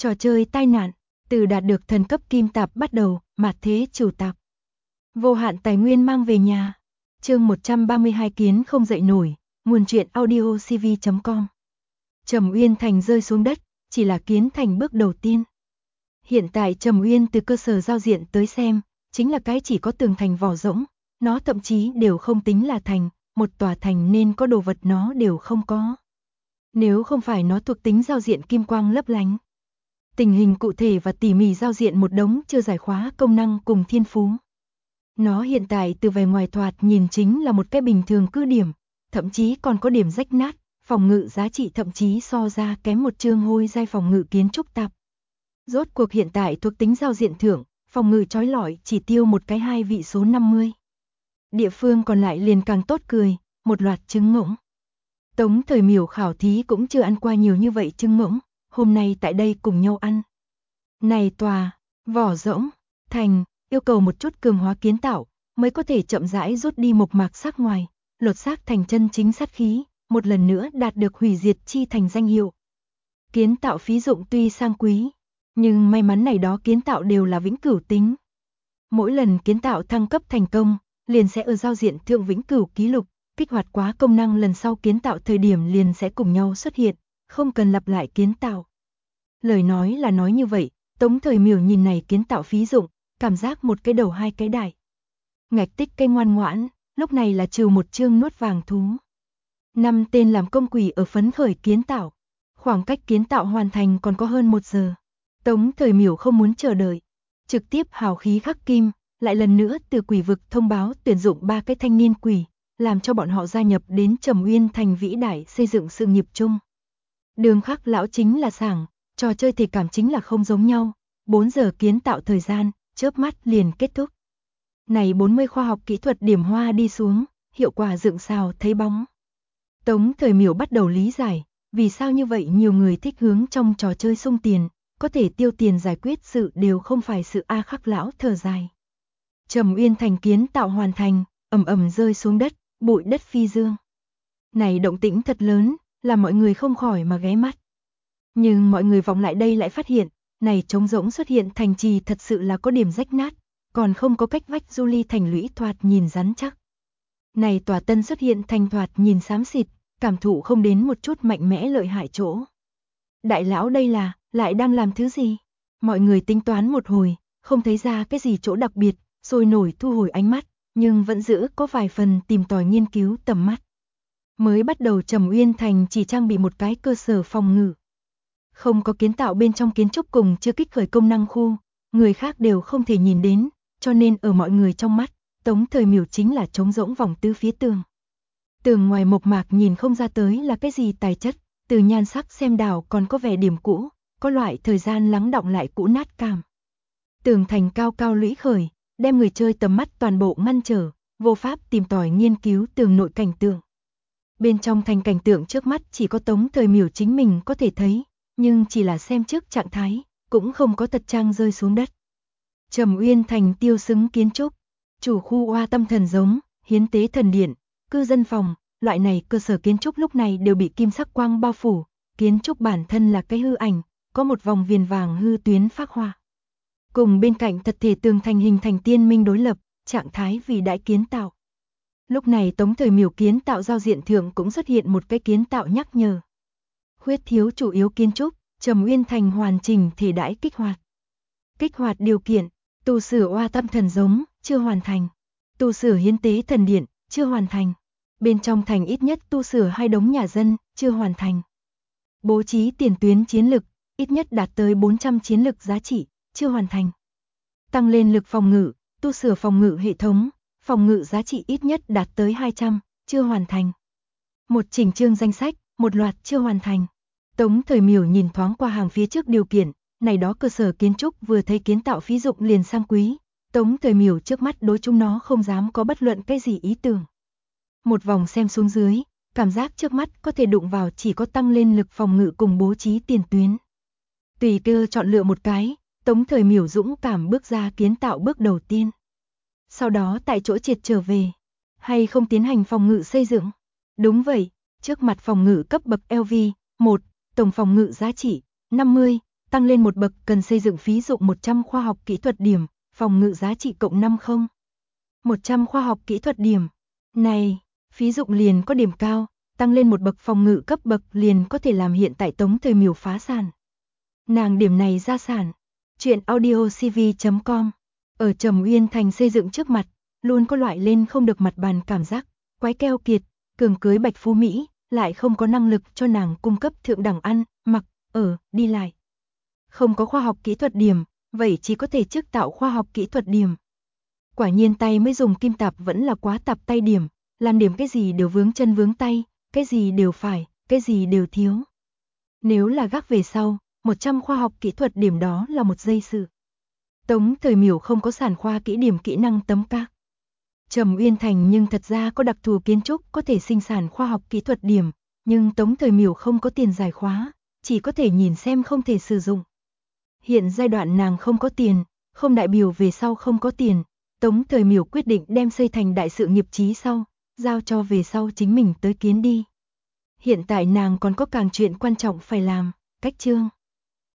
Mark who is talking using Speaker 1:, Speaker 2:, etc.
Speaker 1: Trò chơi tai nạn, từ đạt được thần cấp kim tạp bắt đầu, mạt thế chủ tạp. Vô hạn tài nguyên mang về nhà. Chương 132 kiến không dậy nổi, nguồn truyện audio cv.com. Trầm Uyên Thành rơi xuống đất, chỉ là kiến thành bước đầu tiên. Hiện tại Trầm Uyên từ cơ sở giao diện tới xem, chính là cái chỉ có tường thành vỏ rỗng, nó thậm chí đều không tính là thành, một tòa thành nên có đồ vật nó đều không có. Nếu không phải nó thuộc tính giao diện kim quang lấp lánh. Tình hình cụ thể và tỉ mỉ giao diện một đống chưa giải khóa công năng cùng thiên phú. Nó hiện tại từ vẻ ngoài thoạt nhìn chính là một cái bình thường cứ điểm, thậm chí còn có điểm rách nát, phòng ngự giá trị thậm chí so ra kém một chương hôi giai phòng ngự kiến trúc tạp. Rốt cuộc hiện tại thuộc tính giao diện thượng, phòng ngự trói lọi chỉ tiêu một cái 2 vị số 50. Địa phương còn lại liền càng tốt cười, một loạt trứng ngỗng. Tống Thời Miểu khảo thí cũng chưa ăn qua nhiều như vậy trứng ngỗng, hôm nay tại đây cùng nhau ăn. Này tòa, vỏ rỗng, thành, yêu cầu một chút cường hóa kiến tạo, mới có thể chậm rãi rút đi mộc mạc sắc ngoài, lột xác thành chân chính sát khí, một lần nữa đạt được hủy diệt chi thành danh hiệu. Kiến tạo phí dụng tuy sang quý, nhưng may mắn này đó kiến tạo đều là vĩnh cửu tính. Mỗi lần kiến tạo thăng cấp thành công, liền sẽ ở giao diện thượng vĩnh cửu ký lục, kích hoạt quá công năng lần sau kiến tạo thời điểm liền sẽ cùng nhau xuất hiện, không cần lặp lại kiến tạo. Lời nói là nói như vậy, Tống Thời Miểu nhìn này kiến tạo phí dụng, cảm giác một cái đầu hai cái đại. Ngạch tích cây ngoan ngoãn, lúc này là trừ một chương nuốt vàng thú. 5 tên làm công quỷ ở phấn khởi kiến tạo. Khoảng cách kiến tạo hoàn thành còn có hơn 1 giờ. Tống Thời Miểu không muốn chờ đợi. Trực tiếp hào khí khắc kim, lại lần nữa từ quỷ vực thông báo tuyển dụng 3 cái thanh niên quỷ, làm cho bọn họ gia nhập đến Trầm Uyên Thành vĩ đại xây dựng sự nghiệp chung. Đường khắc lão chính là sảng, trò chơi thì cảm chính là không giống nhau. 4 giờ kiến tạo thời gian, chớp mắt liền kết thúc. Này 40 khoa học kỹ thuật điểm hoa đi xuống, hiệu quả dựng xào thấy bóng. Tống Thời Miểu bắt đầu lý giải, vì sao như vậy nhiều người thích hướng trong trò chơi sung tiền, có thể tiêu tiền giải quyết sự đều không phải sự A Khắc lão thở dài. Trầm Uyên Thành kiến tạo hoàn thành, ầm ầm rơi xuống đất, bụi đất phi dương. Này động tĩnh thật lớn, làm mọi người không khỏi mà ghé mắt. Nhưng mọi người vòng lại đây lại phát hiện, này trống rỗng xuất hiện thành trì thật sự là có điểm rách nát, còn không có cách vách du ly thành lũy thoạt nhìn rắn chắc. Này tòa tân xuất hiện thành thoạt nhìn xám xịt, cảm thụ không đến một chút mạnh mẽ lợi hại chỗ. Đại lão đây là, lại đang làm thứ gì? Mọi người tính toán một hồi, không thấy ra cái gì chỗ đặc biệt, sôi nổi thu hồi ánh mắt, nhưng vẫn giữ có vài phần tìm tòi nghiên cứu tầm mắt. Mới bắt đầu Trầm Uyên Thành chỉ trang bị một cái cơ sở phòng ngự. Không có kiến tạo bên trong kiến trúc cùng chưa kích khởi công năng khu, người khác đều không thể nhìn đến, cho nên ở mọi người trong mắt, Tống Thời Miểu chính là trống rỗng vòng tứ phía tường. Tường ngoài mộc mạc nhìn không ra tới là cái gì tài chất, từ nhan sắc xem đảo còn có vẻ điểm cũ, có loại thời gian lắng đọng lại cũ nát cảm. Tường thành cao cao lũy khởi, đem người chơi tầm mắt toàn bộ ngăn trở, vô pháp tìm tòi nghiên cứu tường nội cảnh tượng. Bên trong thành cảnh tượng trước mắt chỉ có Tống Thời Miểu chính mình có thể thấy, nhưng chỉ là xem trước trạng thái, cũng không có tật trang rơi xuống đất. Trầm Uyên Thành tiêu xứng kiến trúc, chủ khu oa tâm thần giống, hiến tế thần điện, cư dân phòng, loại này cơ sở kiến trúc lúc này đều bị kim sắc quang bao phủ, kiến trúc bản thân là cái hư ảnh, có một vòng viền vàng hư tuyến phác hoa. Cùng bên cạnh thật thể tường thành hình thành tiên minh đối lập, trạng thái vì đại kiến tạo. Lúc này Tống Thời Miểu kiến tạo giao diện thượng cũng xuất hiện một cái kiến tạo nhắc nhở. Khuyết thiếu chủ yếu kiến trúc, Trầm Uyên Thành hoàn chỉnh thể đãi kích hoạt. Kích hoạt điều kiện, tu sửa oa tâm thần giống, chưa hoàn thành. Tu sửa hiến tế thần điện, chưa hoàn thành. Bên trong thành ít nhất tu sửa 2 đống nhà dân, chưa hoàn thành. Bố trí tiền tuyến chiến lực, ít nhất đạt tới 400 chiến lực giá trị, chưa hoàn thành. Tăng lên lực phòng ngự, tu sửa phòng ngự hệ thống, phòng ngự giá trị ít nhất đạt tới 200, chưa hoàn thành. Một chỉnh chương danh sách, một loạt chưa hoàn thành. Tống Thời Miểu nhìn thoáng qua hàng phía trước điều kiện, này đó cơ sở kiến trúc vừa thấy kiến tạo phí dụng liền sang quý. Tống Thời Miểu trước mắt đối chúng nó không dám có bất luận cái gì ý tưởng. Một vòng xem xuống dưới, cảm giác trước mắt có thể đụng vào chỉ có tăng lên lực phòng ngự cùng bố trí tiền tuyến. Tùy cơ chọn lựa một cái, Tống Thời Miểu dũng cảm bước ra kiến tạo bước đầu tiên. Sau đó tại chỗ triệt trở về, hay không tiến hành phòng ngự xây dựng? Đúng vậy, trước mặt phòng ngự cấp bậc LV, 1, tổng phòng ngự giá trị 50, tăng lên một bậc cần xây dựng phí dụng 100 khoa học kỹ thuật điểm, phòng ngự giá trị cộng 50. 100 khoa học kỹ thuật điểm. Này, phí dụng liền có điểm cao, tăng lên một bậc phòng ngự cấp bậc liền có thể làm hiện tại Tống Thời Miểu phá sản. Nàng điểm này ra sản. Chuyện audiocv.com. Ở Trầm Uyên Thành xây dựng trước mặt, luôn có loại lên không được mặt bàn cảm giác, quái keo kiệt, cường cưới bạch phú Mỹ, lại không có năng lực cho nàng cung cấp thượng đẳng ăn, mặc, ở, đi lại. Không có khoa học kỹ thuật điểm, vậy chỉ có thể trước tạo khoa học kỹ thuật điểm. Quả nhiên tay mới dùng kim tạp vẫn là quá tạp tay điểm, làm điểm cái gì đều vướng chân vướng tay, cái gì đều phải, cái gì đều thiếu. Nếu là gác về sau, 100 khoa học kỹ thuật điểm đó là một giây sự. Tống Thời Miểu không có sản khoa kỹ điểm kỹ năng tấm các. Trầm Uyên Thành nhưng thật ra có đặc thù kiến trúc có thể sinh sản khoa học kỹ thuật điểm, nhưng Tống Thời Miểu không có tiền giải khóa, chỉ có thể nhìn xem không thể sử dụng. Hiện giai đoạn nàng không có tiền, không đại biểu về sau không có tiền, Tống Thời Miểu quyết định đem xây thành đại sự nghiệp chí sau, giao cho về sau chính mình tới kiến đi. Hiện tại nàng còn có càng chuyện quan trọng phải làm, cách chương.